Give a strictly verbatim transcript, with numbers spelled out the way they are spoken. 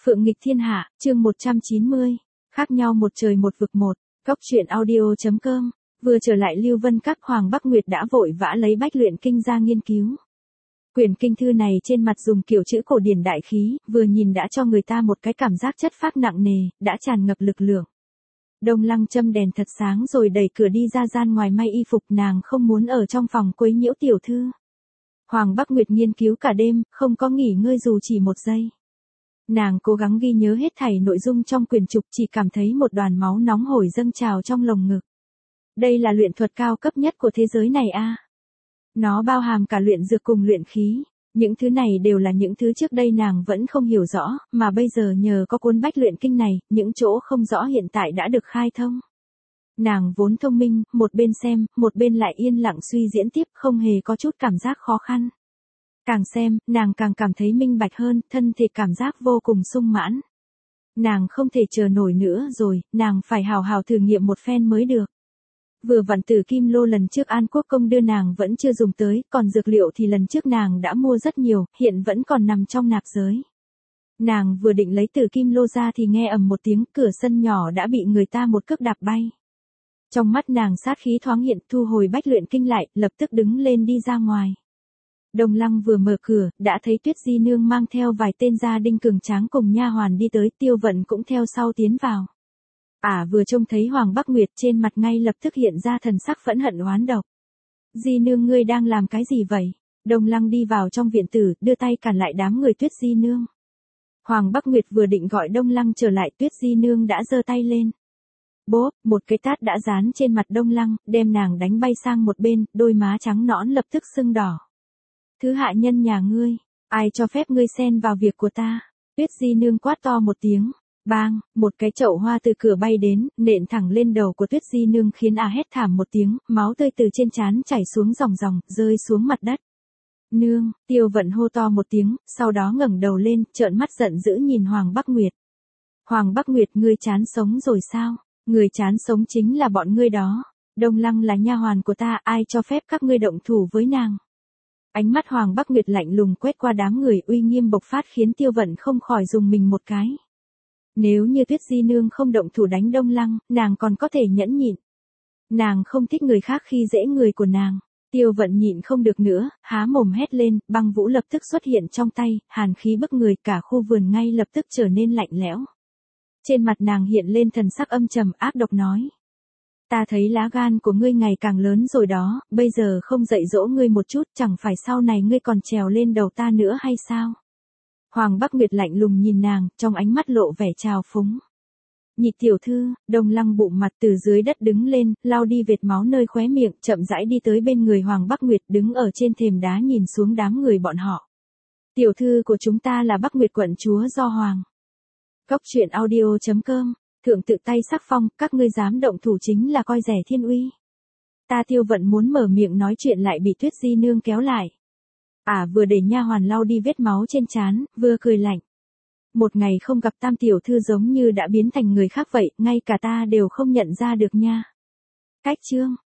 Phượng nghịch thiên hạ, chương một trăm chín mươi. Khác nhau một trời một vực một. Cốc truyện audio.com. Vừa trở lại Lưu Vân Các, Hoàng Bắc Nguyệt đã vội vã lấy Bách Luyện Kinh ra nghiên cứu. Quyển kinh thư này trên mặt dùng kiểu chữ cổ điển đại khí, vừa nhìn đã cho người ta một cái cảm giác chất phác nặng nề, đã tràn ngập lực lượng. Đông Lăng châm đèn thật sáng rồi đẩy cửa đi ra gian ngoài may y phục, nàng không muốn ở trong phòng quấy nhiễu tiểu thư. Hoàng Bắc Nguyệt nghiên cứu cả đêm, không có nghỉ ngơi dù chỉ một giây. Nàng cố gắng ghi nhớ hết thảy nội dung trong quyển trục, chỉ cảm thấy một đoàn máu nóng hổi dâng trào trong lồng ngực. Đây là luyện thuật cao cấp nhất của thế giới này a. À. Nó bao hàm cả luyện dược cùng luyện khí. Những thứ này đều là những thứ trước đây nàng vẫn không hiểu rõ, mà bây giờ nhờ có cuốn Bách Luyện Kinh này, những chỗ không rõ hiện tại đã được khai thông. Nàng vốn thông minh, một bên xem, một bên lại yên lặng suy diễn tiếp, không hề có chút cảm giác khó khăn. Càng xem, nàng càng cảm thấy minh bạch hơn, thân thể cảm giác vô cùng sung mãn. Nàng không thể chờ nổi nữa rồi, nàng phải hào hào thử nghiệm một phen mới được. Vừa vặn Tử Kim Lô lần trước An Quốc Công đưa nàng vẫn chưa dùng tới, còn dược liệu thì lần trước nàng đã mua rất nhiều, hiện vẫn còn nằm trong nạp giới. Nàng vừa định lấy Tử Kim Lô ra thì nghe ầm một tiếng, cửa sân nhỏ đã bị người ta một cước đạp bay. Trong mắt nàng sát khí thoáng hiện, thu hồi Bách Luyện Kinh lại, lập tức đứng lên đi ra ngoài. Đông Lăng vừa mở cửa, đã thấy Tuyết Di Nương mang theo vài tên gia đinh cường tráng cùng nha hoàn đi tới, Tiêu Vận cũng theo sau tiến vào. Ả à, vừa trông thấy Hoàng Bắc Nguyệt trên mặt ngay lập tức hiện ra thần sắc phẫn hận oán độc. Di Nương ngươi đang làm cái gì vậy? Đông Lăng đi vào trong viện tử, đưa tay cản lại đám người Tuyết Di Nương. Hoàng Bắc Nguyệt vừa định gọi Đông Lăng trở lại, Tuyết Di Nương đã giơ tay lên. Bốp, một cái tát đã dán trên mặt Đông Lăng, đem nàng đánh bay sang một bên, đôi má trắng nõn lập tức sưng đỏ. Thứ hạ nhân nhà ngươi, ai cho phép ngươi xen vào việc của ta? Tuyết Di Nương quát to một tiếng. Bang, một cái chậu hoa từ cửa bay đến, nện thẳng lên đầu của Tuyết Di Nương khiến à hét thảm một tiếng, máu tươi từ trên trán chảy xuống ròng ròng, rơi xuống mặt đất. Nương, Tiêu Vận hô to một tiếng, sau đó ngẩng đầu lên, trợn mắt giận dữ nhìn Hoàng Bắc Nguyệt. Hoàng Bắc Nguyệt, ngươi chán sống rồi sao? Người chán sống chính là bọn ngươi đó. Đông Lăng là nha hoàn của ta, ai cho phép các ngươi động thủ với nàng? Ánh mắt Hoàng Bắc Nguyệt lạnh lùng quét qua đám người, uy nghiêm bộc phát khiến Tiêu Vận không khỏi dùng mình một cái. Nếu như Tuyết Di Nương không động thủ đánh Đông Lăng, nàng còn có thể nhẫn nhịn. Nàng không thích người khác khi dễ người của nàng. Tiêu Vận nhịn không được nữa, há mồm hét lên, băng vũ lập tức xuất hiện trong tay, hàn khí bức người, cả khu vườn ngay lập tức trở nên lạnh lẽo. Trên mặt nàng hiện lên thần sắc âm trầm ác độc nói. Ta thấy lá gan của ngươi ngày càng lớn rồi đó, bây giờ không dạy dỗ ngươi một chút, chẳng phải sau này ngươi còn trèo lên đầu ta nữa hay sao? Hoàng Bắc Nguyệt lạnh lùng nhìn nàng, trong ánh mắt lộ vẻ trào phúng. Nhị tiểu thư, Đông Lăng bụng mặt từ dưới đất đứng lên, lau đi vệt máu nơi khóe miệng, chậm rãi đi tới bên người Hoàng Bắc Nguyệt, đứng ở trên thềm đá nhìn xuống đám người bọn họ. Tiểu thư của chúng ta là Bắc Nguyệt quận chúa do Hoàng. Cốc truyện audio.com. Thượng tự tay sắc phong, các ngươi dám động thủ chính là coi rẻ thiên uy. Ta Tiêu Vận muốn mở miệng nói chuyện lại bị Tuyết Di Nương kéo lại. Ả à, vừa để nha hoàn lau đi vết máu trên trán, vừa cười lạnh. Một ngày không gặp Tam tiểu thư giống như đã biến thành người khác vậy, ngay cả ta đều không nhận ra được nha. Cách chương.